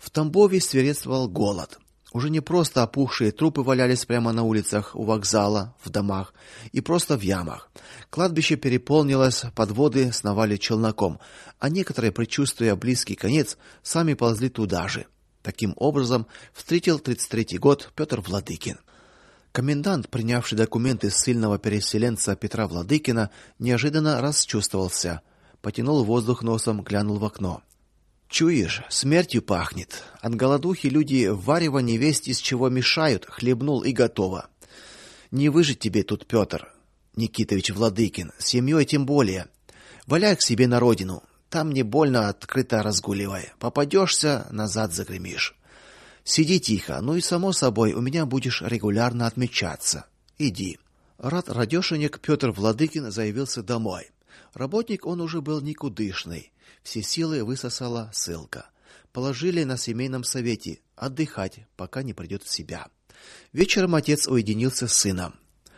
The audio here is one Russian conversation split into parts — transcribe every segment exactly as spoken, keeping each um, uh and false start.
В Тамбове свирепствовал голод. Уже не просто опухшие трупы валялись прямо на улицах, у вокзала, в домах и просто в ямах. Кладбище переполнилось, подводы сновали челноком, а некоторые, предчувствуя близкий конец, сами ползли туда же. Таким образом встретил тридцать третий год Петр Владыкин. Комендант, принявший документы ссыльного переселенца Петра Владыкина, неожиданно расчувствовался, потянул воздух носом, глянул в окно. Чуешь, смертью пахнет. От голодухи люди варево невесть из чего мешают, хлебнул и готово. Не выжить тебе тут, Петр Никитович Владыкин, с семьей тем более. Валяй к себе на родину, там не больно открыто разгуливай. Попадешься, назад загремишь. Сиди тихо, ну и само собой, у меня будешь регулярно отмечаться. Иди. Рад радешенек Петр Владыкин заявился домой. Работник он уже был никудышный. Все силы высосала ссылка. Положили на семейном совете отдыхать, пока не придет в себя. Вечером отец уединился с сыном.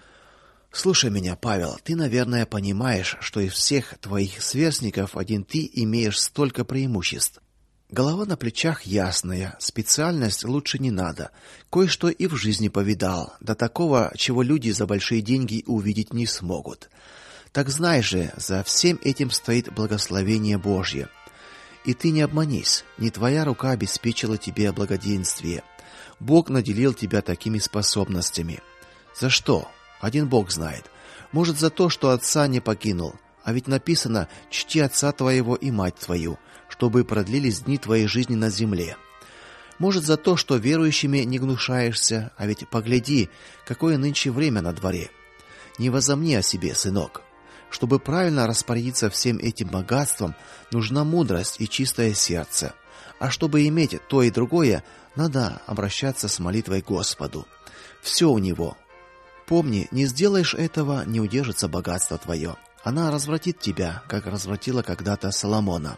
Слушай меня, Павел, ты, наверное, понимаешь, что из всех твоих сверстников один ты имеешь столько преимуществ. Голова на плечах ясная, специальность лучше не надо. Кое-что и в жизни повидал, до такого, чего люди за большие деньги увидеть не смогут. Так знай же, за всем этим стоит благословение Божье. И ты не обманись, не твоя рука обеспечила тебе благоденствие. Бог наделил тебя такими способностями. За что? Один Бог знает. Может, за то, что отца не покинул. А ведь написано: чти отца твоего и мать твою, чтобы продлились дни твоей жизни на земле. Может, за то, что верующими не гнушаешься, а ведь погляди, какое нынче время на дворе. Не возомни о себе, сынок. Чтобы правильно распорядиться всем этим богатством, нужна мудрость и чистое сердце. А чтобы иметь то и другое, надо обращаться с молитвой к Господу. Все у него. Помни, не сделаешь этого, не удержится богатство твое. Она развратит тебя, как развратила когда-то Соломона.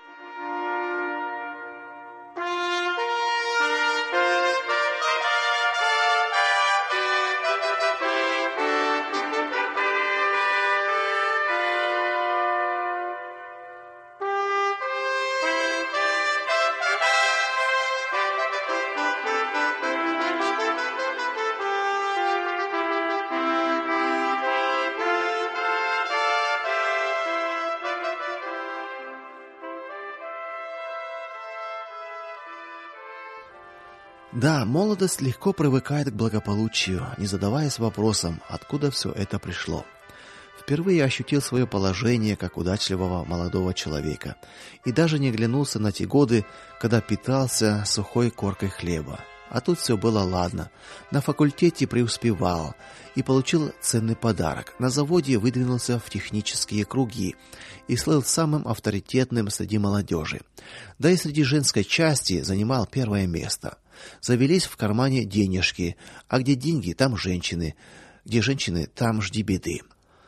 Да, молодость легко привыкает к благополучию, не задаваясь вопросом, откуда все это пришло. Впервые ощутил свое положение как удачливого молодого человека и даже не оглянулся на те годы, когда питался сухой коркой хлеба. А тут все было ладно. На факультете преуспевал и получил ценный подарок. На заводе выдвинулся в технические круги и слыл самым авторитетным среди молодежи. Да и среди женской части занимал первое место. Завелись в кармане денежки, а где деньги, там женщины, где женщины, там жди беды.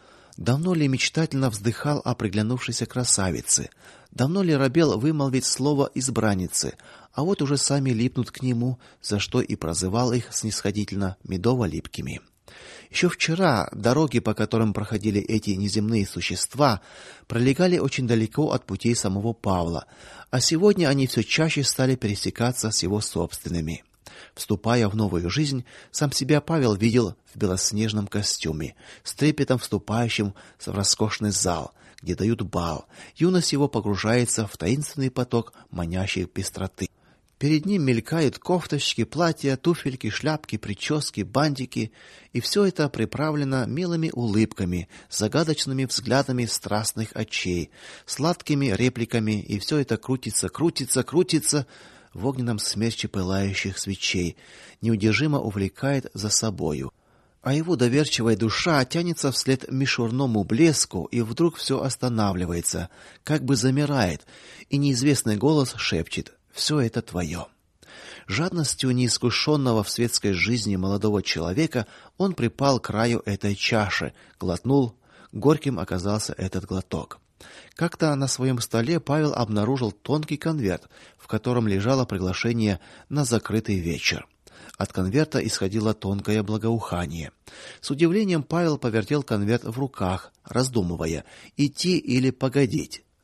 Давно ли мечтательно вздыхал о приглянувшейся красавице? Давно ли робел вымолвить слово избранницы? А вот уже сами липнут к нему, за что и прозывал их снисходительно медово-липкими. Еще вчера дороги, по которым проходили эти неземные существа, пролегали очень далеко от путей самого Павла, а сегодня они все чаще стали пересекаться с его собственными. Вступая в новую жизнь, сам себя Павел видел в белоснежном костюме, с трепетом вступающим в роскошный зал, где дают бал. Юность его погружается в таинственный поток манящей пестроты. Перед ним мелькают кофточки, платья, туфельки, шляпки, прически, бантики, и все это приправлено милыми улыбками, загадочными взглядами страстных очей, сладкими репликами, и все это крутится, крутится, крутится в огненном смерче пылающих свечей, неудержимо увлекает за собою. А его доверчивая душа тянется вслед мишурному блеску, и вдруг все останавливается, как бы замирает, и неизвестный голос шепчет: все это твое. Жадностью неискушенного в светской жизни молодого человека он припал к краю этой чаши, глотнул, горьким оказался этот глоток. Как-то на своем столе Павел обнаружил тонкий конверт, в котором лежало приглашение на закрытый вечер. От конверта исходило тонкое благоухание. С удивлением Павел повертел конверт в руках, раздумывая, идти или погодить.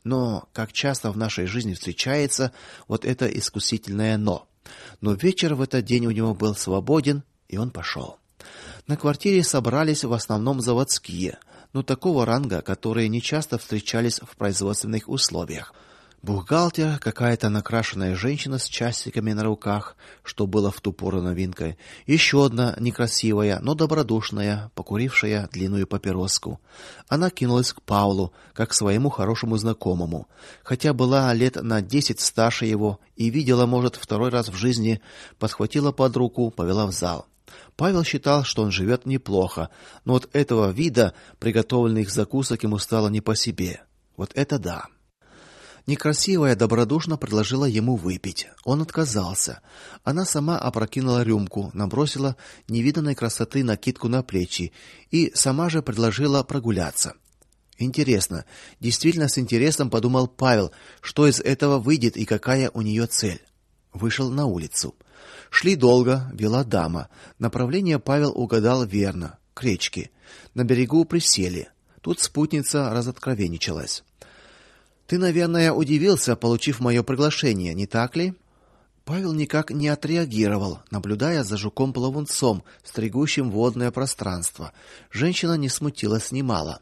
Но, как часто в нашей жизни встречается вот это искусительное но. Но вечер в этот день у него был свободен, и он пошел. На квартире собрались в основном заводские, но такого ранга, которые нечасто встречались в производственных условиях. Бухгалтер, какая-то накрашенная женщина с часиками на руках, что было в ту пору новинкой, еще одна некрасивая, но добродушная, покурившая длинную папироску. Она кинулась к Павлу, как к своему хорошему знакомому, хотя была лет на десять старше его и видела, может, второй раз в жизни, подхватила под руку, повела в зал. Павел считал, что он живет неплохо, но от этого вида приготовленных закусок ему стало не по себе. Вот это да. Некрасивая добродушно предложила ему выпить. Он отказался. Она сама опрокинула рюмку, набросила невиданной красоты накидку на плечи и сама же предложила прогуляться. Интересно, действительно с интересом подумал Павел, что из этого выйдет и какая у нее цель. Вышел на улицу. Шли долго, вела дама. Направление Павел угадал верно, к речке. На берегу присели. Тут спутница разоткровенничалась. Ты, наверное, удивился, получив мое приглашение, не так ли? Павел никак не отреагировал, наблюдая за жуком-плавунцом, стригущим водное пространство. Женщина не смутилась немало.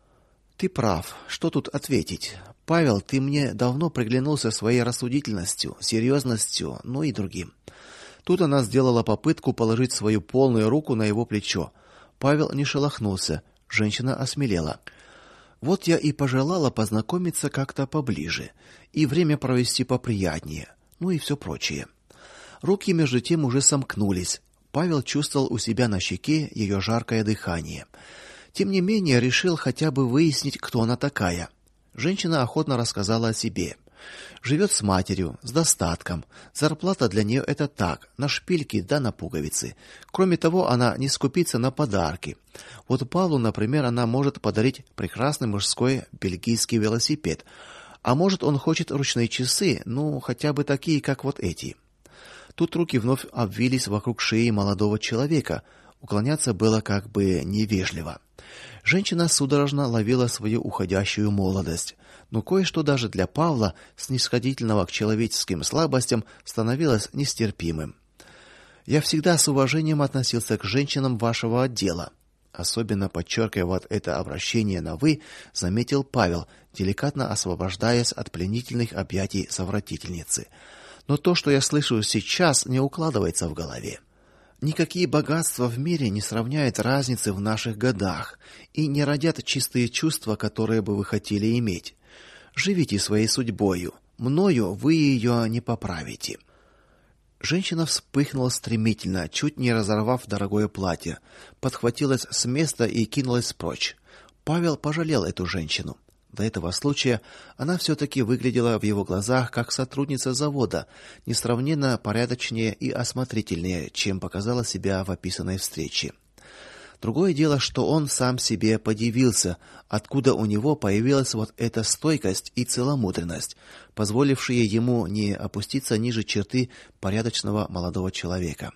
Ты прав. Что тут ответить? Павел, ты мне давно приглянулся своей рассудительностью, серьезностью, ну и другим. Тут она сделала попытку положить свою полную руку на его плечо. Павел не шелохнулся. Женщина осмелела. Вот я и пожелала познакомиться как-то поближе и время провести поприятнее, ну и все прочее. Руки между тем уже сомкнулись. Павел чувствовал у себя на щеке ее жаркое дыхание. Тем не менее, решил хотя бы выяснить, кто она такая. Женщина охотно рассказала о себе. Живет с матерью, с достатком. Зарплата для нее это так, на шпильки да на пуговицы. Кроме того, она не скупится на подарки. Вот Павлу, например, она может подарить прекрасный мужской бельгийский велосипед. А может, он хочет ручные часы, ну, хотя бы такие, как вот эти. Тут руки вновь обвились вокруг шеи молодого человека. Уклоняться было как бы невежливо. Женщина судорожно ловила свою уходящую молодость, но кое-что даже для Павла, снисходительного к человеческим слабостям, становилось нестерпимым. Я всегда с уважением относился к женщинам вашего отдела, особенно подчеркивая вот это обращение на вы, заметил Павел, деликатно освобождаясь от пленительных объятий совратительницы. Но то, что я слышу сейчас, не укладывается в голове. Никакие богатства в мире не сравняют разницы в наших годах и не родят чистые чувства, которые бы вы хотели иметь. Живите своей судьбою. Мною вы ее не поправите. Женщина вспыхнула стремительно, чуть не разорвав дорогое платье, подхватилась с места и кинулась прочь. Павел пожалел эту женщину. До этого случая она все таки выглядела в его глазах как сотрудница завода, несравненно порядочнее и осмотрительнее, чем показала себя в описанной встрече. Другое дело, что он сам себе подивился, откуда у него появилась вот эта стойкость и целомудренность, позволившие ему не опуститься ниже черты порядочного молодого человека.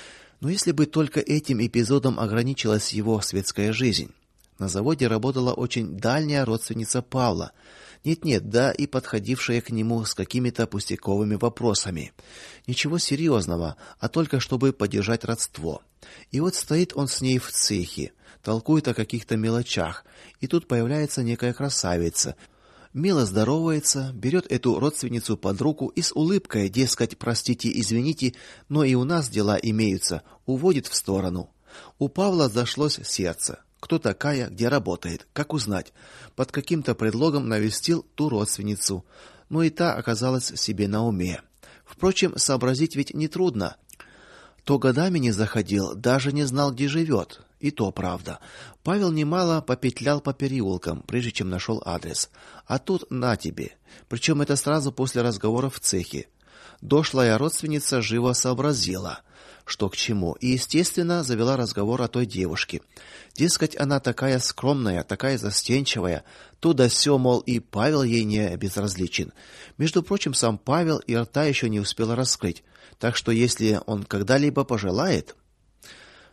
Но если бы только этим эпизодом ограничилась его светская жизнь. На заводе работала очень дальняя родственница Павла. Нет-нет, да и подходившая к нему с какими-то пустяковыми вопросами. Ничего серьезного, а только чтобы поддержать родство. И вот стоит он с ней в цехе, толкует о каких-то мелочах, и тут появляется некая красавица. Мило здоровается, берет эту родственницу под руку и с улыбкой, дескать, простите, извините, но и у нас дела имеются, уводит в сторону. У Павла зашлось сердце. Кто такая, где работает, как узнать? Под каким-то предлогом навестил ту родственницу, но и та оказалась себе на уме. Впрочем, сообразить ведь не трудно. То годами не заходил, даже не знал, где живет. И то правда. Павел немало попетлял по переулкам, прежде чем нашел адрес. А тут на тебе. Причем это сразу после разговора в цехе. Дошлая родственница живо сообразила, что к чему, и, естественно, завела разговор о той девушке. Дескать, она такая скромная, такая застенчивая, то да сё, мол, и Павел ей не безразличен. Между прочим, сам Павел и рта еще не успел раскрыть, так что если он когда-либо пожелает...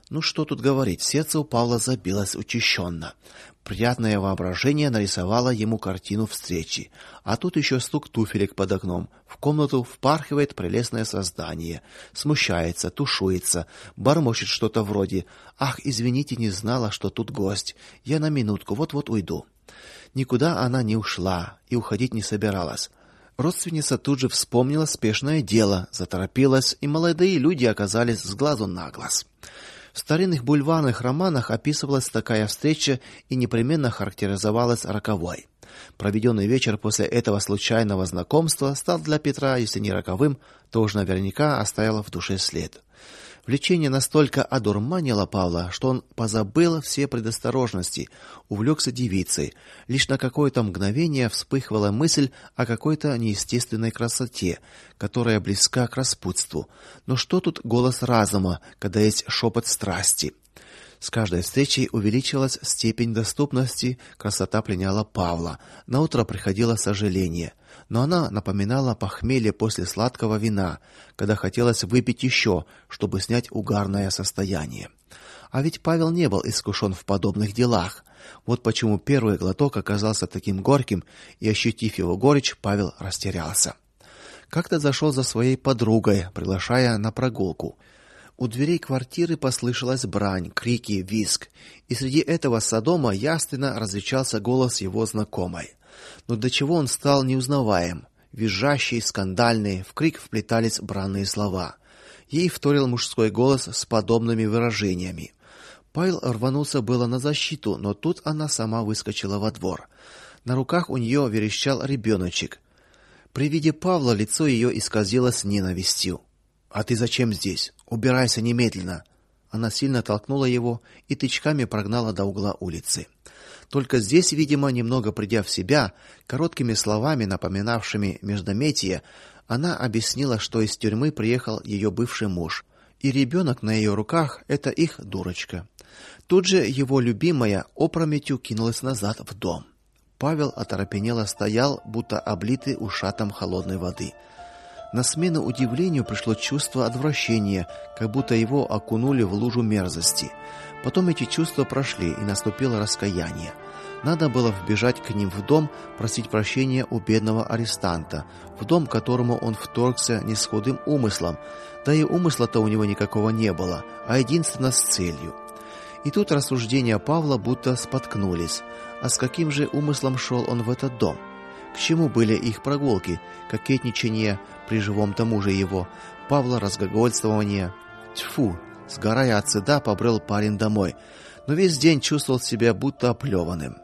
Ну что тут говорить, сердце у Павла забилось учащенно. Приятное воображение нарисовало ему картину встречи. А тут еще стук туфелек под окном. В комнату впархивает прелестное создание. Смущается, тушуется, бормочет что-то вроде: "Ах, извините, не знала, что тут гость. Я на минутку, вот-вот уйду". Никуда она не ушла и уходить не собиралась. Родственница тут же вспомнила спешное дело, заторопилась, и молодые люди оказались с глазу на глаз. В старинных бульварных романах описывалась такая встреча и непременно характеризовалась роковой. Проведенный вечер после этого случайного знакомства стал для Петра, если не роковым, то уж наверняка оставил в душе след. Влечение настолько одурманило Павла, что он позабыл все предосторожности, увлекся девицей. Лишь на какое-то мгновение вспыхнула мысль о какой-то неестественной красоте, которая близка к распутству. Но что тут голос разума, когда есть шепот страсти? С каждой встречей увеличивалась степень доступности, красота пленяла Павла. Наутро приходило сожаление, но она напоминала похмелье после сладкого вина, когда хотелось выпить еще, чтобы снять угарное состояние. А ведь Павел не был искушен в подобных делах. Вот почему первый глоток оказался таким горьким, и, ощутив его горечь, Павел растерялся. Как-то зашел за своей подругой, приглашая на прогулку. У дверей квартиры послышалась брань, крики, визг, и среди этого содома ясно различался голос его знакомой. Но до чего он стал неузнаваем, визжащий, скандальный, в крик вплетались бранные слова. Ей вторил мужской голос с подобными выражениями. Павел рванулся было на защиту, но тут она сама выскочила во двор. На руках у нее верещал ребеночек. При виде Павла лицо ее исказилось ненавистью. "А ты зачем здесь? Убирайся немедленно!" Она сильно толкнула его и тычками прогнала до угла улицы. Только здесь, видимо, немного придя в себя, короткими словами, напоминавшими междометие, она объяснила, что из тюрьмы приехал ее бывший муж, и ребенок на ее руках это их дурочка. Тут же его любимая опрометью кинулась назад в дом. Павел оторопенело стоял, будто облитый ушатом холодной воды. На смену удивлению пришло чувство отвращения, как будто его окунули в лужу мерзости. Потом эти чувства прошли, и наступило раскаяние. Надо было вбежать к ним в дом, просить прощения у бедного арестанта, в дом, к которому он вторгся не с худым умыслом, да и умысла-то у него никакого не было, а единственно с целью. И тут рассуждения Павла будто споткнулись. А с каким же умыслом шел он в этот дом? К чему были их прогулки, кокетничание при живом-то муже его, Павла разглагольствование? Тьфу, сгорая от стыда, побрел парень домой, но весь день чувствовал себя будто оплеванным.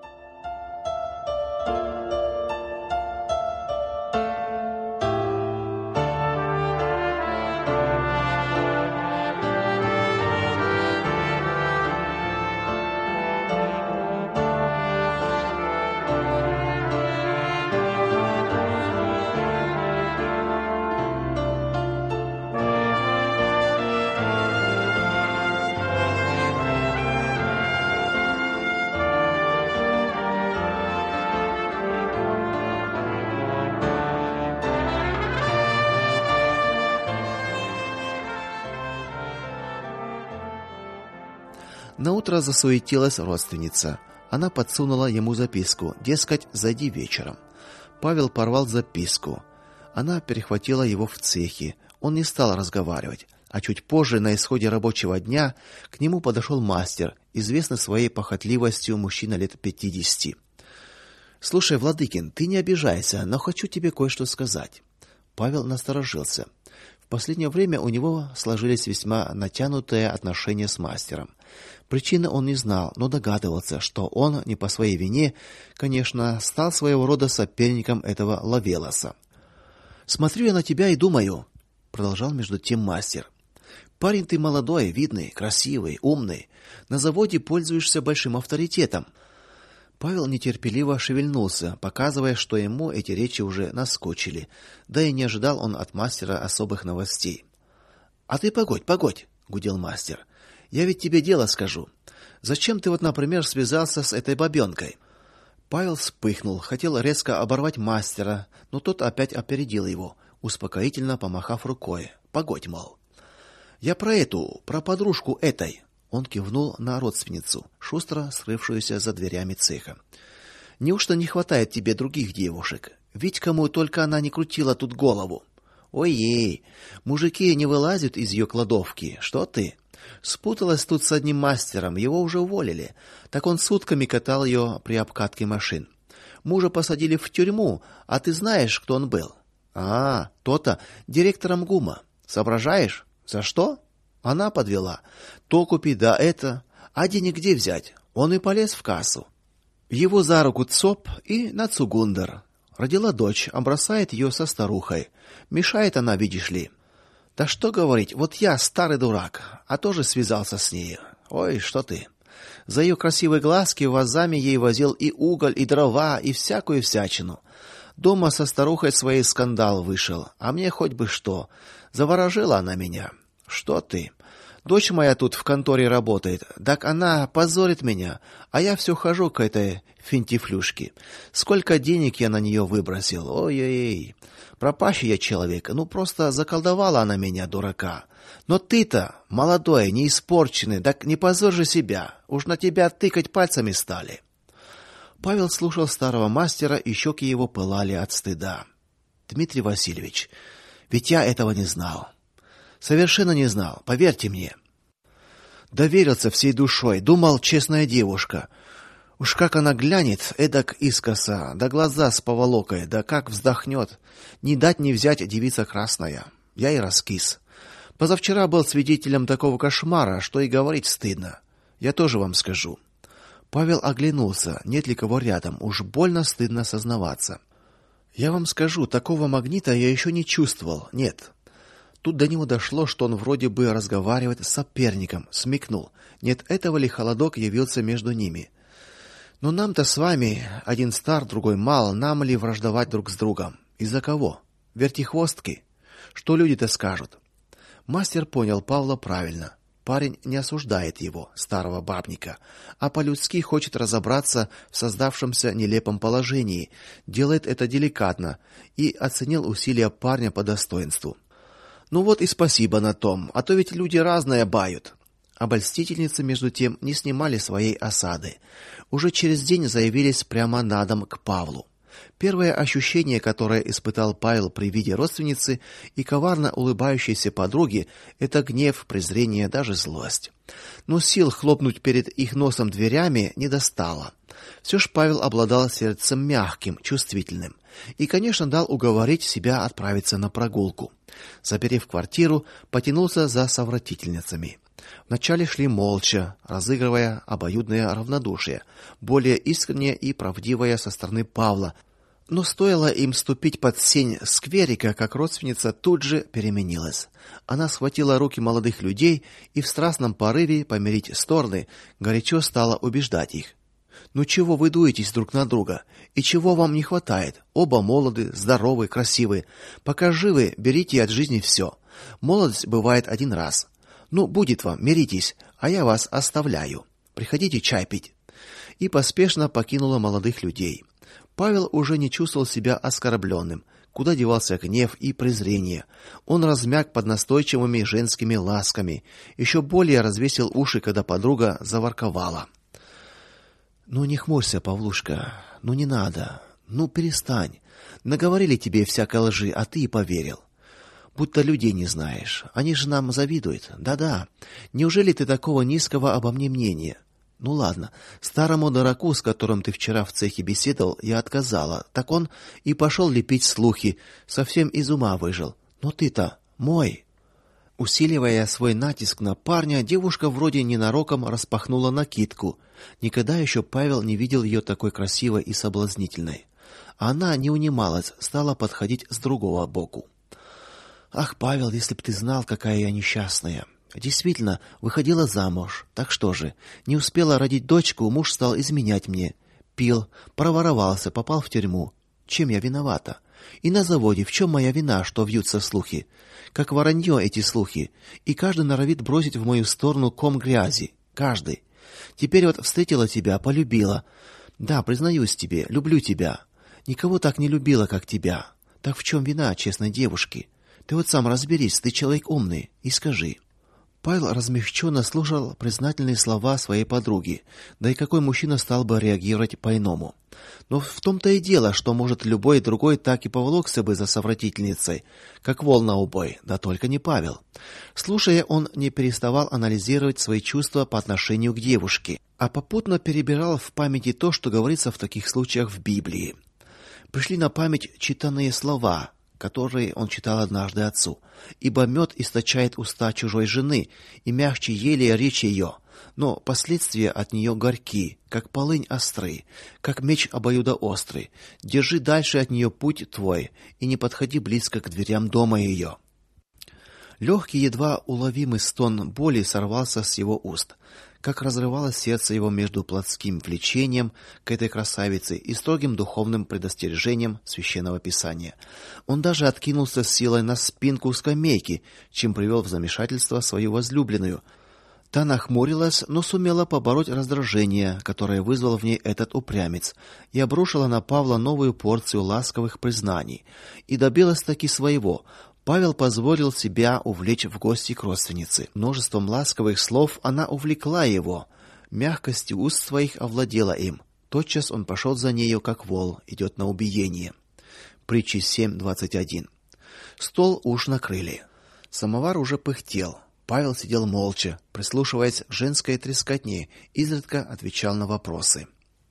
Наутро засуетилась родственница. Она подсунула ему записку, дескать, зайди вечером. Павел порвал записку. Она перехватила его в цехе. Он не стал разговаривать, а чуть позже, на исходе рабочего дня, к нему подошел мастер, известный своей похотливостью мужчина лет пятидесяти. "Слушай, Владыкин, ты не обижайся, но хочу тебе кое-что сказать". Павел насторожился. В последнее время у него сложились весьма натянутые отношения с мастером. Причины он не знал, но догадывался, что он не по своей вине, конечно, стал своего рода соперником этого Лавелоса. "Смотрю я на тебя и думаю", продолжал между тем мастер. "Парень ты молодой, видный, красивый, умный. На заводе пользуешься большим авторитетом". Павел нетерпеливо шевельнулся, показывая, что ему эти речи уже наскучили. Да и не ожидал он от мастера особых новостей. "А ты погодь, погодь", гудел мастер. "Я ведь тебе дело скажу. Зачем ты вот, например, связался с этой бабенкой?» Павел вспыхнул, хотел резко оборвать мастера, но тот опять опередил его, успокоительно помахав рукой. "Погодь, мол". Я про эту, про подружку этой. Он кивнул на родственницу, шустро скрывшуюся за дверями цеха. Неужто не хватает тебе других девушек? Ведь кому только она не крутила тут голову. Ой-ей, мужики не вылазят из ее кладовки. Что ты? Спуталась тут с одним мастером, его уже уволили. Так он сутками катал ее при обкатке машин. Мужа посадили в тюрьму, а ты знаешь, кто он был? А, то-то, директором ГУМа. Соображаешь? За что? Она подвела. То купи, да это. А денег где взять? Он и полез в кассу. Его за руку ЦОП и на Цугундер. Родила дочь, а бросает ее со старухой. Мешает она, видишь ли. Да что говорить, вот я старый дурак, а тоже связался с ней. Ой, что ты. За ее красивые глазки вазами ей возил и уголь, и дрова, и всякую всячину. Дома со старухой своей скандал вышел, а мне хоть бы что. Заворожила она меня. Что ты? Дочь моя тут в конторе работает. Так она позорит меня, а я все хожу к этой финтифлюшке. Сколько денег я на нее выбросил. Ой-ой-ой. Пропащий я человек. Ну просто заколдовала она меня, дурака. Но ты-то молодой, не испорченный, так не позорь же себя. Уж на тебя тыкать пальцами стали. Павел слушал старого мастера, и щеки его пылали от стыда. Дмитрий Васильевич, ведь я этого не знал. Совершенно не знал, поверьте мне. Доверился всей душой, думал, честная девушка. Уж как она глянет, эдак искоса, да глаза с поволокой, да как вздохнет. Не дать не взять девица красная. Я и раскис. Позавчера был свидетелем такого кошмара, что и говорить стыдно. Я тоже вам скажу. Павел оглянулся, нет ли кого рядом, уж больно стыдно сознаваться. Я вам скажу, такого магнита я еще не чувствовал. Нет. Тут до него дошло, что он вроде бы разговаривает с соперником, смекнул. Нет, этого ли холодок явился между ними. Но нам-то с вами один стар, другой мал, нам ли враждовать друг с другом? Из-за кого? Вертихвостки? Что люди-то скажут? Мастер понял Павла правильно. Парень не осуждает его, старого бабника, а по-людски хочет разобраться в создавшемся нелепом положении, делает это деликатно и оценил усилия парня по достоинству. Ну вот и спасибо на том, а то ведь люди разные бают. Обольстительницы между тем не снимали своей осады. Уже через день заявились прямо на дом к Павлу. Первое ощущение, которое испытал Павел при виде родственницы и коварно улыбающейся подруги, это гнев, презрение, даже злость. Но сил хлопнуть перед их носом дверями не достало. Все ж Павел обладал сердцем мягким, чувствительным, и, конечно, дал уговорить себя отправиться на прогулку. Заперев квартиру, потянулся за совратительницами. Вначале шли молча, разыгрывая обоюдное равнодушие, более искреннее и правдивое со стороны Павла. Но стоило им ступить под сень скверика, как родственница тут же переменилась. Она схватила руки молодых людей и в страстном порыве помирить стороны горячо стала убеждать их. Ну чего вы дуетесь друг на друга? И чего вам не хватает? Оба молоды, здоровы, красивы. Пока живы, берите от жизни все. Молодость бывает один раз. Ну, будет вам, миритесь, а я вас оставляю. Приходите чай пить. И поспешно покинула молодых людей. Павел уже не чувствовал себя оскорбленным. Куда девался гнев и презрение? Он размяк под настойчивыми женскими ласками, еще более развесил уши, когда подруга заворковала. Ну не хмурься, Павлушка. Ну не надо. Ну перестань. Наговорили тебе всякой лжи, а ты и поверил. Будто людей не знаешь. Они же нам завидуют. Да-да. Неужели ты такого низкого обо мне мнения? Ну ладно, старому дураку, с которым ты вчера в цехе беседовал, я отказала. Так он и пошел лепить слухи, совсем из ума выжил. Но ты-то мой. Усиливая свой натиск на парня, девушка вроде ненароком распахнула накидку. Никогда еще Павел не видел ее такой красивой и соблазнительной. Она не унималась, стала подходить с другого боку. Ах, Павел, если б ты знал, какая я несчастная. Действительно, выходила замуж. Так что же, не успела родить дочку, муж стал изменять мне. Пил, проворовался, попал в тюрьму. Чем я виновата? И на заводе в чем моя вина, что вьются слухи? Как воронье эти слухи, и каждый норовит бросить в мою сторону ком грязи. Каждый. Теперь вот встретила тебя, полюбила. Да, признаюсь тебе, люблю тебя. Никого так не любила, как тебя. Так в чем вина честной девушки? Ты вот сам разберись, ты человек умный, и скажи. Павел размягченно слушал признательные слова своей подруги. Да и какой мужчина стал бы реагировать по-иному? Но в том-то и дело, что, может, любой другой так и поволокся бы за совратительницей, как вол на убой, да только не Павел. Слушая, он не переставал анализировать свои чувства по отношению к девушке, а попутно перебирал в памяти то, что говорится в таких случаях в Библии. Пришли на память читанные слова, которые он читал однажды отцу: «Ибо мед источает уста чужой жены, и мягче елея речь ее, но последствия от нее горьки, как полынь остры, как меч обоюдоострый. Держи дальше от нее путь твой, и не подходи близко к дверям дома ее». Легкий, едва уловимый стон боли сорвался с его уст, как разрывалось сердце его между плотским влечением к этой красавице и строгим духовным предостережением священного писания. Он даже откинулся с силой на спинку скамейки, чем привел в замешательство свою возлюбленную. Та нахмурилась, но сумела побороть раздражение, которое вызвал в ней этот упрямец, и обрушила на Павла новую порцию ласковых признаний, и добилась таки своего. Павел позволил себя увлечь в гости к родственнице. Множеством ласковых слов она увлекла его, мягкостью уст своих овладела им. Тотчас он пошел за нею, как вол идет на убиение. Притчи семь двадцать один. Стол уж накрыли. Самовар уже пыхтел. Павел сидел молча, прислушиваясь к женской трескотне, изредка отвечал на вопросы.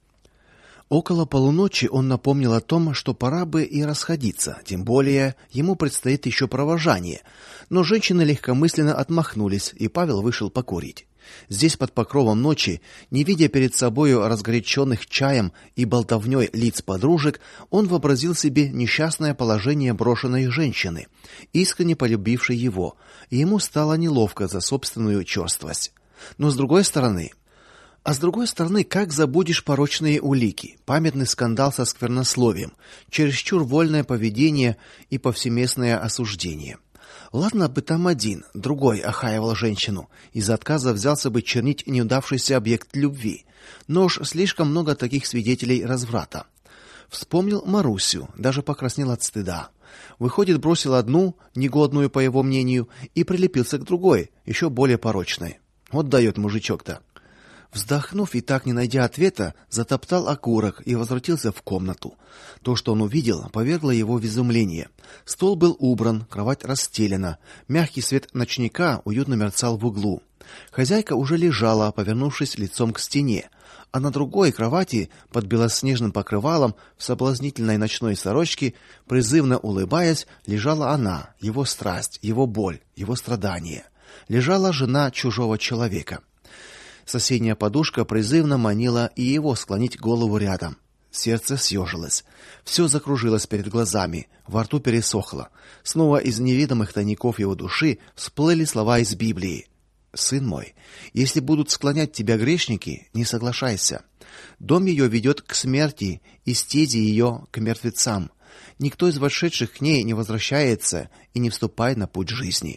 Около полуночи он напомнил о том, что пора бы и расходиться, тем более ему предстоит еще провожание. Но женщины легкомысленно отмахнулись, и Павел вышел покурить. Здесь под покровом ночи, не видя перед собою разгоряченных чаем и болтовней лиц подружек, он вообразил себе несчастное положение брошенной женщины, искренне полюбившей его, и ему стало неловко за собственную черствость. Но с другой стороны, А с другой стороны, как забудешь порочные улики, памятный скандал со сквернословием, чересчур вольное поведение и повсеместное осуждение. Ладно бы там один, другой охаивал женщину, из-за отказа взялся бы чернить неудавшийся объект любви. Но уж слишком много таких свидетелей разврата. Вспомнил Марусю, даже покраснел от стыда. Выходит, бросил одну, негодную по его мнению, и прилепился к другой, еще более порочной. Вот дает мужичок-то. Вздохнув и так не найдя ответа, затоптал окурок и возвратился в комнату. То, что он увидел, повергло его в изумление. Стол был убран, кровать расстелена, мягкий свет ночника уютно мерцал в углу. Хозяйка уже лежала, повернувшись лицом к стене, а на другой кровати под белоснежным покрывалом в соблазнительной ночной сорочке, призывно улыбаясь, лежала она, его страсть, его боль, его страдания. Лежала жена чужого человека. Соседняя подушка призывно манила и его склонить голову рядом. Сердце съежилось. Все закружилось перед глазами, во рту пересохло. Снова из неведомых тайников его души всплыли слова из Библии. Сын мой, если будут склонять тебя грешники, не соглашайся. Дом ее ведет к смерти, и стези ее к мертвецам. Никто из вошедших к ней не возвращается и не вступает на путь жизни.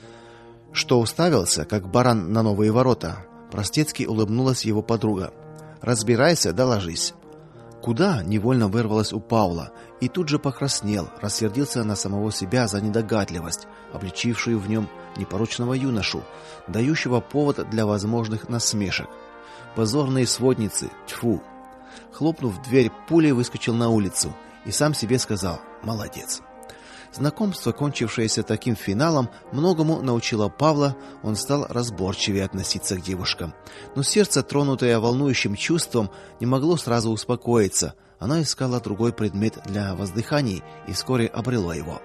Что уставился, как баран на новые ворота? Простецки улыбнулась его подруга. Разбирайся, да ложись. Куда? Невольно вырвалось у Павла, и тут же покраснел, рассердился на самого себя за недогадливость, обличившую в нем непорочного юношу, дающего повод для возможных насмешек. Позорные сводницы, тьфу. Хлопнув дверь, пулей выскочил на улицу и сам себе сказал: молодец. Знакомство, кончившееся таким финалом, многому научило Павла, он стал разборчивее относиться к девушкам. Но сердце, тронутое волнующим чувством, не могло сразу успокоиться. Оно искало другой предмет для воздыханий и вскоре обрело его.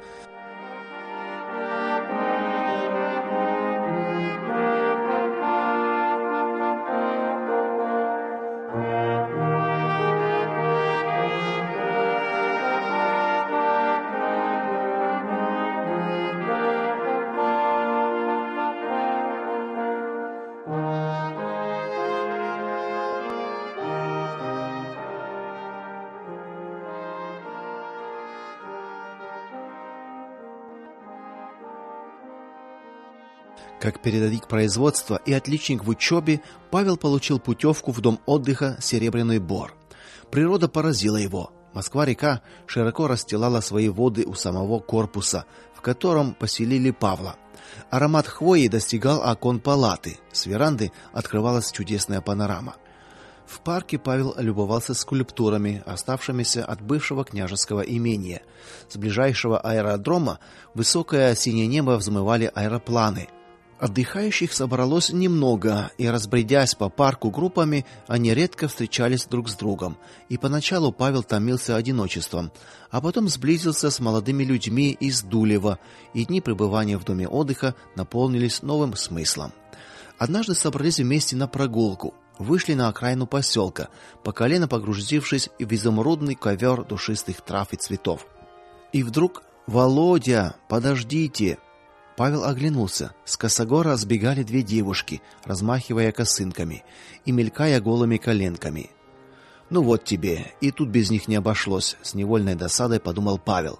Как передовик производства и отличник в учебе, Павел получил путевку в дом отдыха Серебряный Бор. Природа поразила его. Москва-река широко расстилала свои воды у самого корпуса, в котором поселили Павла. Аромат хвои достигал окон палаты. С веранды открывалась чудесная панорама. В парке Павел любовался скульптурами, оставшимися от бывшего княжеского имения. С ближайшего аэродрома высокое синее небо взмывали аэропланы. Отдыхающих собралось немного, и, разбредясь по парку группами, они редко встречались друг с другом. И поначалу Павел томился одиночеством, а потом сблизился с молодыми людьми из Дулева, и дни пребывания в доме отдыха наполнились новым смыслом. Однажды собрались вместе на прогулку. Вышли на окраину поселка, по колено погрузившись в изумрудный ковер душистых трав и цветов. И вдруг: "Володя, подождите!" Павел оглянулся. С косогора сбегали две девушки, размахивая косынками и мелькая голыми коленками. "Ну вот тебе, и тут без них не обошлось", с невольной досадой подумал Павел.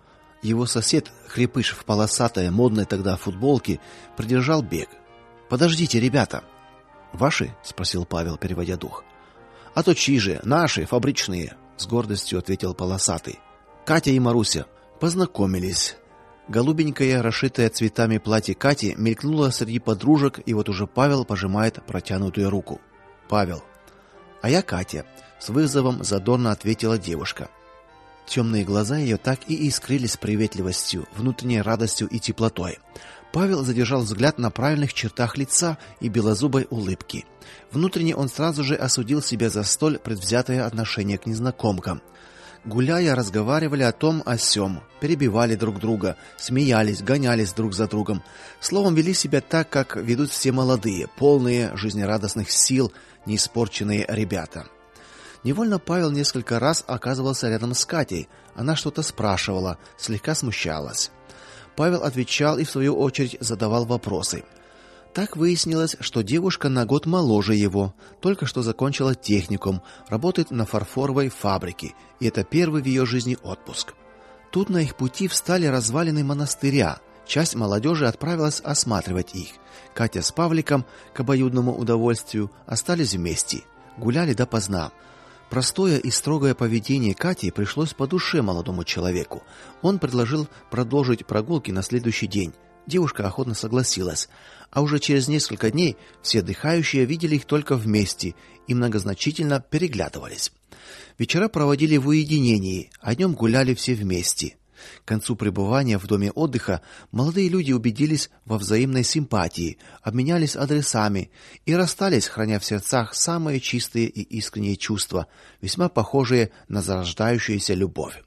Его сосед, хрипыш в полосатой, модной тогда футболке, придержал бег. "Подождите, ребята". "Ваши?" спросил Павел, переводя дух. "А то чьи же? Наши, фабричные", с гордостью ответил полосатый. Катя и Маруся познакомились. Голубенькое, расшитое цветами платье Кати мелькнуло среди подружек, и вот уже Павел пожимает протянутую руку. "Павел". "А я Катя", с вызовом задорно ответила девушка. Темные глаза ее так и искрились приветливостью, внутренней радостью и теплотой. Павел задержал взгляд на правильных чертах лица и белозубой улыбке. Внутренне он сразу же осудил себя за столь предвзятое отношение к незнакомкам. Гуляя, разговаривали о том о сём, перебивали друг друга, смеялись, гонялись друг за другом. Словом, вели себя так, как ведут все молодые, полные жизнерадостных сил, неиспорченные ребята. Невольно Павел несколько раз оказывался рядом с Катей. Она что-то спрашивала, слегка смущалась. Павел отвечал и в свою очередь задавал вопросы. Так выяснилось, что девушка на год моложе его, только что закончила техникум, работает на фарфоровой фабрике, и это первый в ее жизни отпуск. Тут на их пути встали развалины монастыря. Часть молодежи отправилась осматривать их. Катя с Павликом, к обоюдному удовольствию, остались вместе, гуляли допоздна. Простое и строгое поведение Кати пришлось по душе молодому человеку. Он предложил продолжить прогулки на следующий день. Девушка охотно согласилась, а уже через несколько дней все отдыхающие видели их только вместе и многозначительно переглядывались. Вечера проводили в уединении, а днем гуляли все вместе. К концу пребывания в доме отдыха молодые люди убедились во взаимной симпатии, обменялись адресами и расстались, храня в сердцах самые чистые и искренние чувства, весьма похожие на зарождающуюся любовь.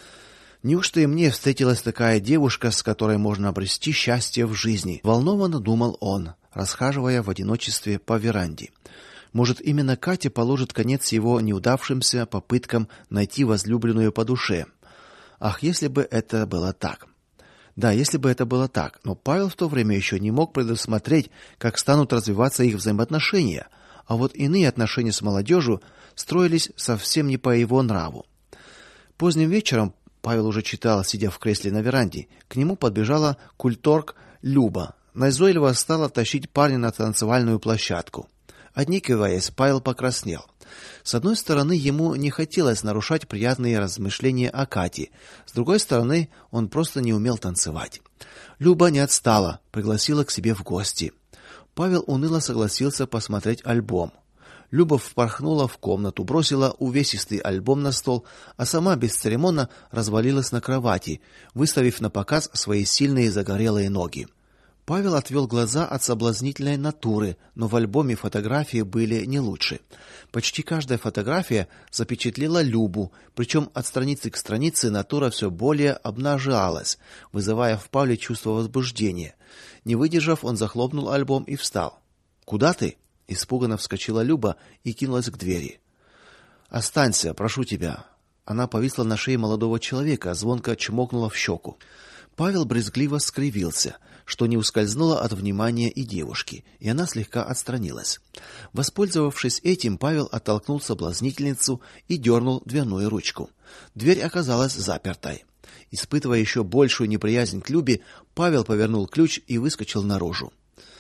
Неужто и мне встретилась такая девушка, с которой можно обрести счастье в жизни? Волнованно думал он, расхаживая в одиночестве по веранде. Может, именно Катя положит конец его неудавшимся попыткам найти возлюбленную по душе. Ах, если бы это было так. Да, если бы это было так, но Павел в то время еще не мог предусмотреть, как станут развиваться их взаимоотношения, а вот иные отношения с молодежью строились совсем не по его нраву. Поздним вечером Павел уже читал, сидя в кресле на веранде. К нему подбежала культург Люба. Назойливо стала тащить парня на танцевальную площадку. Отнекиваясь, Павел покраснел. С одной стороны, ему не хотелось нарушать приятные размышления о Кате. С другой стороны, он просто не умел танцевать. Люба не отстала, пригласила к себе в гости. Павел уныло согласился посмотреть альбом. Люба впорхнула в комнату, бросила увесистый альбом на стол, а сама бесцеремонно развалилась на кровати, выставив напоказ свои сильные загорелые ноги. Павел отвел глаза от соблазнительной натуры, но в альбоме фотографии были не лучше. Почти каждая фотография запечатлела Любу, причем от страницы к странице натура все более обнажалась, вызывая в Павле чувство возбуждения. Не выдержав, он захлопнул альбом и встал. "Куда ты?" испуганно вскочила Люба и кинулась к двери. "Останься, прошу тебя". Она повисла на шее молодого человека, звонко чмокнула в щеку. Павел брезгливо скривился, что не ускользнуло от внимания и девушки, и она слегка отстранилась. Воспользовавшись этим, Павел оттолкнул соблазнительницу и дернул дверную ручку. Дверь оказалась запертой. Испытывая еще большую неприязнь к Любе, Павел повернул ключ и выскочил наружу.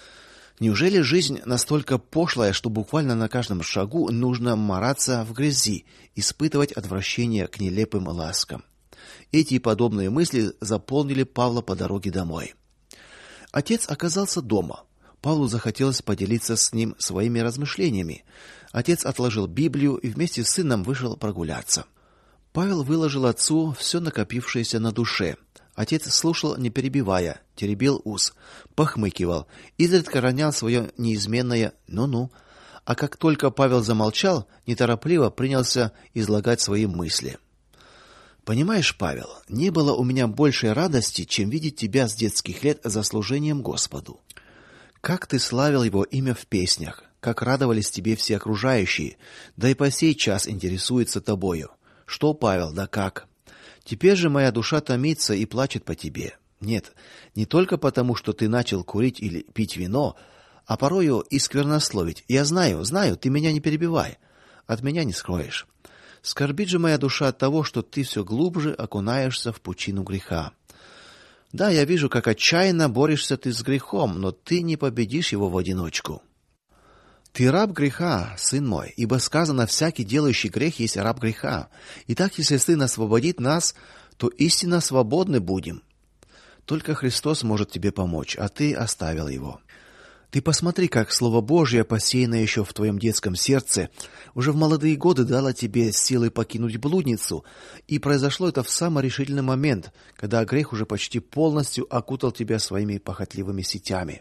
Неужели жизнь настолько пошлая, что буквально на каждом шагу нужно мараться в грязи, испытывать отвращение к нелепым ласкам? Эти и подобные мысли заполнили Павла по дороге домой. Отец оказался дома. Павлу захотелось поделиться с ним своими размышлениями. Отец отложил Библию и вместе с сыном вышел прогуляться. Павел выложил отцу все накопившееся на душе. Отец слушал, не перебивая, теребил ус, похмыкивал, изредка ронял свое неизменное «ну-ну». А как только Павел замолчал, неторопливо принялся излагать свои мысли. Понимаешь, Павел, не было у меня большей радости, чем видеть тебя с детских лет за служением Господу. Как ты славил его имя в песнях, как радовались тебе все окружающие, да и по сей час интересуются тобою. Что, Павел, да как? Теперь же моя душа томится и плачет по тебе. Нет, не только потому, что ты начал курить или пить вино, а порою и сквернословить. Я знаю, знаю, ты меня не перебивай. От меня не скроешь. Скорбит же моя душа от того, что ты все глубже окунаешься в пучину греха. Да, я вижу, как отчаянно борешься ты с грехом, но ты не победишь его в одиночку. Ты раб греха, сын мой, ибо сказано: всякий делающий грех есть раб греха. Итак, если сын освободит нас, то истинно свободны будем. Только Христос может тебе помочь, а ты оставил его. Ты посмотри, как слово Божье, посеянное еще в твоем детском сердце, уже в молодые годы дало тебе силы покинуть блудницу, и произошло это в самый решительный момент, когда грех уже почти полностью окутал тебя своими похотливыми сетями.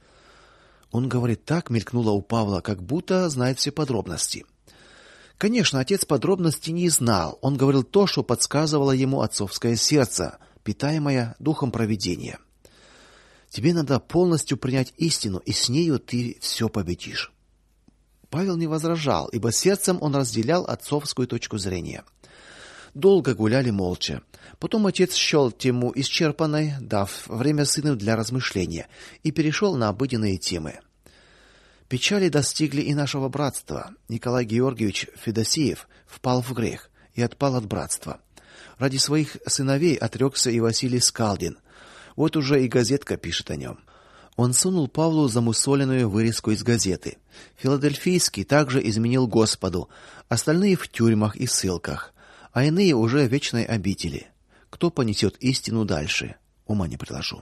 Он говорит так, мелькнуло у Павла, как будто знает все подробности. Конечно, отец подробностей не знал. Он говорил то, что подсказывало ему отцовское сердце, питаемое духом провидения. Тебе надо полностью принять истину, и с нею ты все победишь. Павел не возражал, ибо сердцем он разделял отцовскую точку зрения. Долго гуляли молча. Потом отец счел тему исчерпанной, дав время сыну для размышления, и перешел на обыденные темы. Печали достигли и нашего братства. Николай Георгиевич Федосеев впал в грех и отпал от братства. Ради своих сыновей отрекся и Василий Скалдин. Вот уже и газетка пишет о нем. Он сунул Павлу замусоленную вырезку из газеты. Филадельфийский также изменил Господу, остальные в тюрьмах и ссылках, а иные уже в вечной обители. Кто понесет истину дальше? Ума не приложу.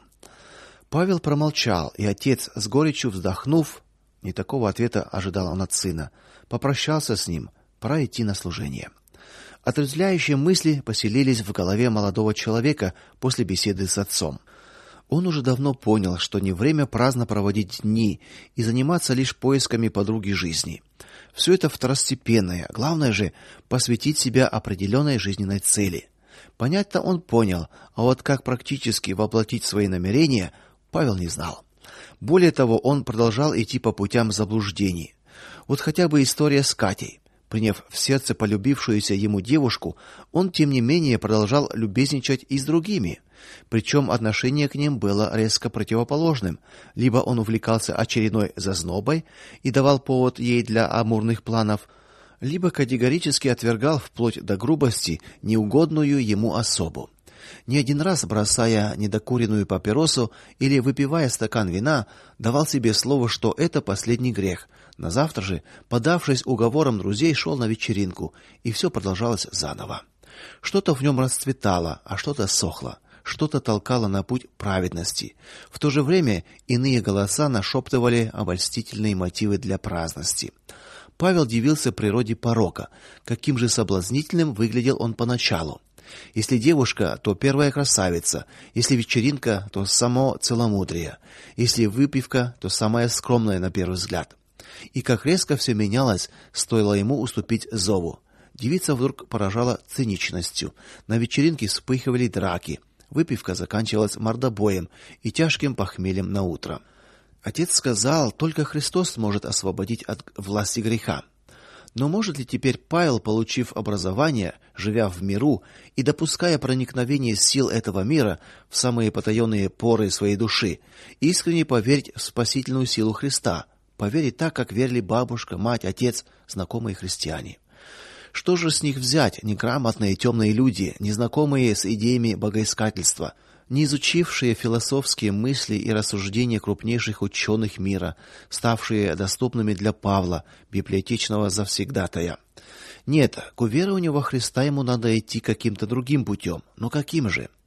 Павел промолчал, и отец, с горечью вздохнув, не такого ответа ожидал он от сына, попрощался с ним, пора идти на служение. Отрезвляющие мысли поселились в голове молодого человека после беседы с отцом. Он уже давно понял, что не время праздно проводить дни и заниматься лишь поисками подруги жизни. Все это второстепенное, главное же посвятить себя определенной жизненной цели. Понять-то он понял, а вот как практически воплотить свои намерения, Павел не знал. Более того, он продолжал идти по путям заблуждений. Вот хотя бы история с Катей. Приняв в сердце полюбившуюся ему девушку, он тем не менее продолжал любезничать и с другими. Причем отношение к ним было резко противоположным. Либо он увлекался очередной зазнобой и давал повод ей для амурных планов, либо категорически отвергал вплоть до грубости неугодную ему особу. Не один раз, бросая недокуренную папиросу или выпивая стакан вина, давал себе слово, что это последний грех. На завтра же, подавшись уговорам друзей, шел на вечеринку, и все продолжалось заново. Что-то в нем расцветало, а что-то сохло, что-то толкало на путь праведности. В то же время иные голоса нашептывали обольстительные мотивы для праздности. Павел дивился природе порока, каким же соблазнительным выглядел он поначалу. Если девушка, то первая красавица, если вечеринка, то само целомудрие, если выпивка, то самая скромная на первый взгляд. И как резко все менялось, стоило ему уступить зову. Девица вдруг поражала циничностью. На вечеринке вспыхивали драки. Выпивка заканчивалась мордобоем и тяжким похмельем на утро. Отец сказал, только Христос сможет освободить от власти греха. Но может ли теперь Павел, получив образование, живя в миру и допуская проникновение сил этого мира в самые потаенные поры своей души, искренне поверить в спасительную силу Христа, поверить так, как верили бабушка, мать, отец, знакомые христиане? Что же с них взять, неграмотные темные люди, незнакомые с идеями богоискательства, не изучившие философские мысли и рассуждения крупнейших ученых мира, ставшие доступными для Павла, библиотечного завсегдатая? Нет, к уверованию во Христа ему надо идти каким-то другим путем. Но каким же?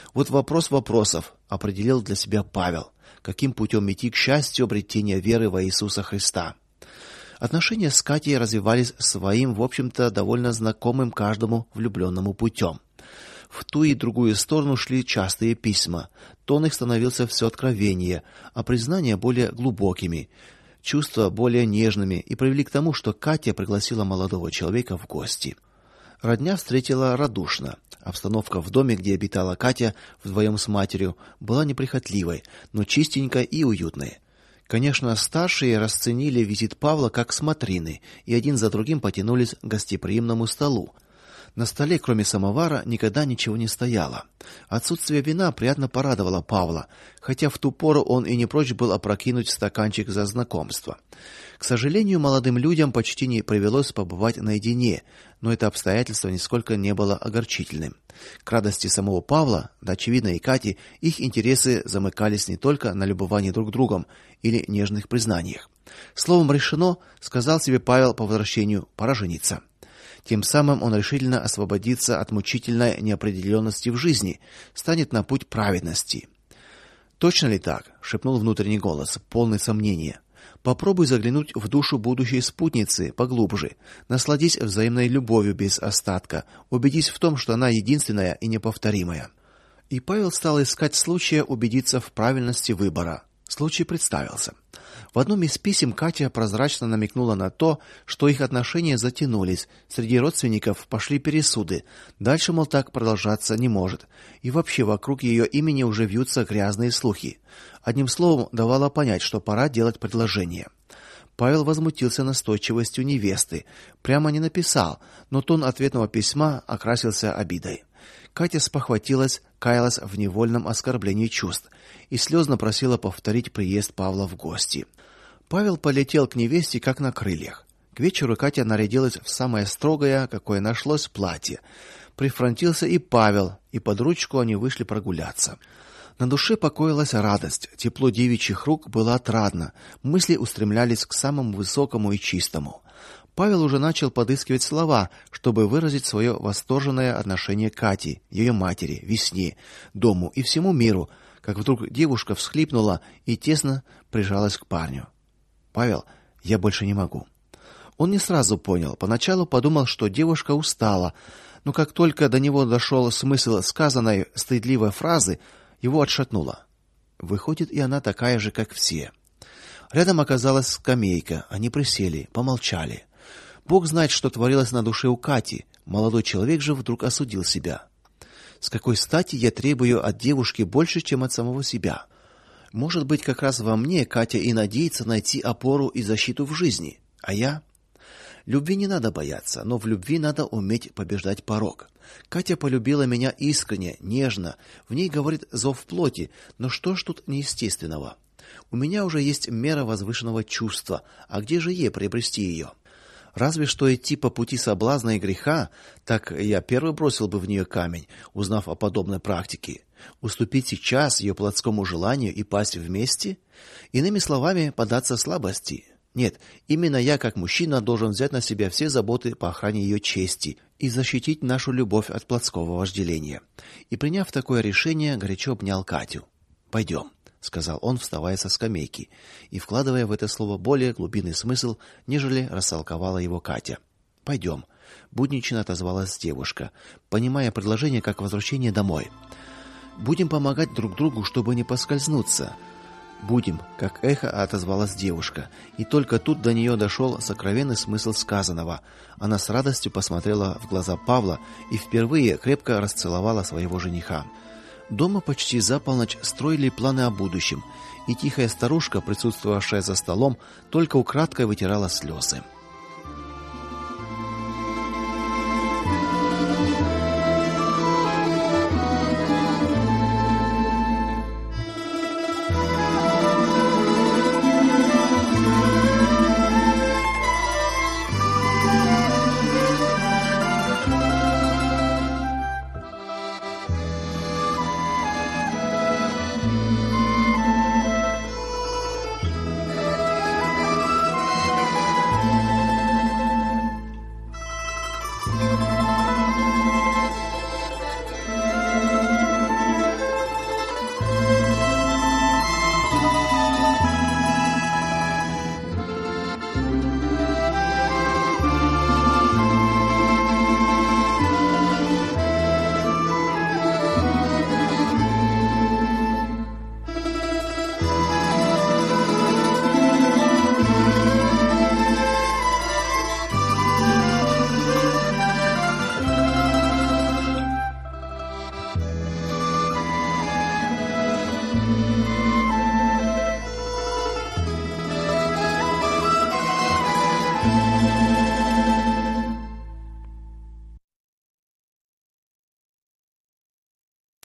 Вот вопрос вопросов, определил для себя Павел, каким путем идти к счастью обретения веры во Иисуса Христа. Отношения с Катей развивались своим, в общем-то, довольно знакомым каждому влюбленному путем. В ту и другую сторону шли частые письма. Тон их становился все откровеннее, а признания более глубокими, чувства более нежными и привели к тому, что Катя пригласила молодого человека в гости. Родня встретила радушно. Обстановка в доме, где обитала Катя вдвоем с матерью, была неприхотливой, но чистенькой и уютной. Конечно, старшие расценили визит Павла как смотрины, и один за другим потянулись к гостеприимному столу. На столе, кроме самовара, никогда ничего не стояло. Отсутствие вина приятно порадовало Павла, хотя в ту пору он и не прочь был опрокинуть стаканчик за знакомство. К сожалению, молодым людям почти не привелось побывать наедине, но это обстоятельство нисколько не было огорчительным. К радости самого Павла, да очевидно и Кати, их интересы замыкались не только на любовании друг другом или нежных признаниях. Словом, решено, сказал себе Павел по возвращению, пора жениться. Тем самым он решительно освободится от мучительной неопределенности в жизни, станет на путь праведности. Точно ли так? Шепнул внутренний голос, полный сомнения. Попробуй заглянуть в душу будущей спутницы поглубже. Насладись взаимной любовью без остатка. Убедись в том, что она единственная и неповторимая. И Павел стал искать случая убедиться в правильности выбора. Случай представился. В одном из писем Катя прозрачно намекнула на то, что их отношения затянулись, среди родственников пошли пересуды. Дальше, мол, так продолжаться не может. И вообще вокруг ее имени уже вьются грязные слухи. Одним словом, давала понять, что пора делать предложение. Павел возмутился настойчивостью невесты. Прямо не написал, но тон ответного письма окрасился обидой. Катя спохватилась, каялась в невольном оскорблении чувств и слезно просила повторить приезд Павла в гости. Павел полетел к невесте как на крыльях. К вечеру Катя нарядилась в самое строгое, какое нашлось, платье. Прифронтился и Павел, и под ручку они вышли прогуляться. На душе покоилась радость, тепло девичьих рук было отрадно, мысли устремлялись к самому высокому и чистому. Павел уже начал подыскивать слова, чтобы выразить свое восторженное отношение к Кате, ее матери, весне, дому и всему миру, как вдруг девушка всхлипнула и тесно прижалась к парню. Павел, я больше не могу. Он не сразу понял, поначалу подумал, что девушка устала, но как только до него дошел смысл сказанной стыдливой фразы, его отшатнуло. Выходит, и она такая же, как все. Рядом оказалась скамейка, они присели, помолчали. Бог знает, что творилось на душе у Кати. Молодой человек же вдруг осудил себя. С какой стати я требую от девушки больше, чем от самого себя? Может быть, как раз во мне Катя и надеется найти опору и защиту в жизни, а я? Любви не надо бояться, но в любви надо уметь побеждать порок. Катя полюбила меня искренне, нежно, в ней говорит зов плоти, но что ж тут неестественного? У меня уже есть мера возвышенного чувства, а где же ей приобрести ее? Разве что идти по пути соблазна и греха, так я первый бросил бы в нее камень, узнав о подобной практике. Уступить сейчас ее плотскому желанию и пасть вместе? Иными словами, поддаться слабости? Нет, именно я, как мужчина, должен взять на себя все заботы по охране ее чести и защитить нашу любовь от плотского вожделения. И, приняв такое решение, горячо обнял Катю. «Пойдем», — сказал он, вставая со скамейки и вкладывая в это слово более глубинный смысл, нежели растолковала его Катя. «Пойдем», — буднично отозвалась девушка, понимая предложение как возвращение домой. «Будем помогать друг другу, чтобы не поскользнуться». «Будем», — как эхо отозвалась девушка, и только тут до нее дошел сокровенный смысл сказанного. Она с радостью посмотрела в глаза Павла и впервые крепко расцеловала своего жениха. Дома почти за полночь строили планы о будущем, и тихая старушка, присутствовавшая за столом, только украдкой вытирала слезы.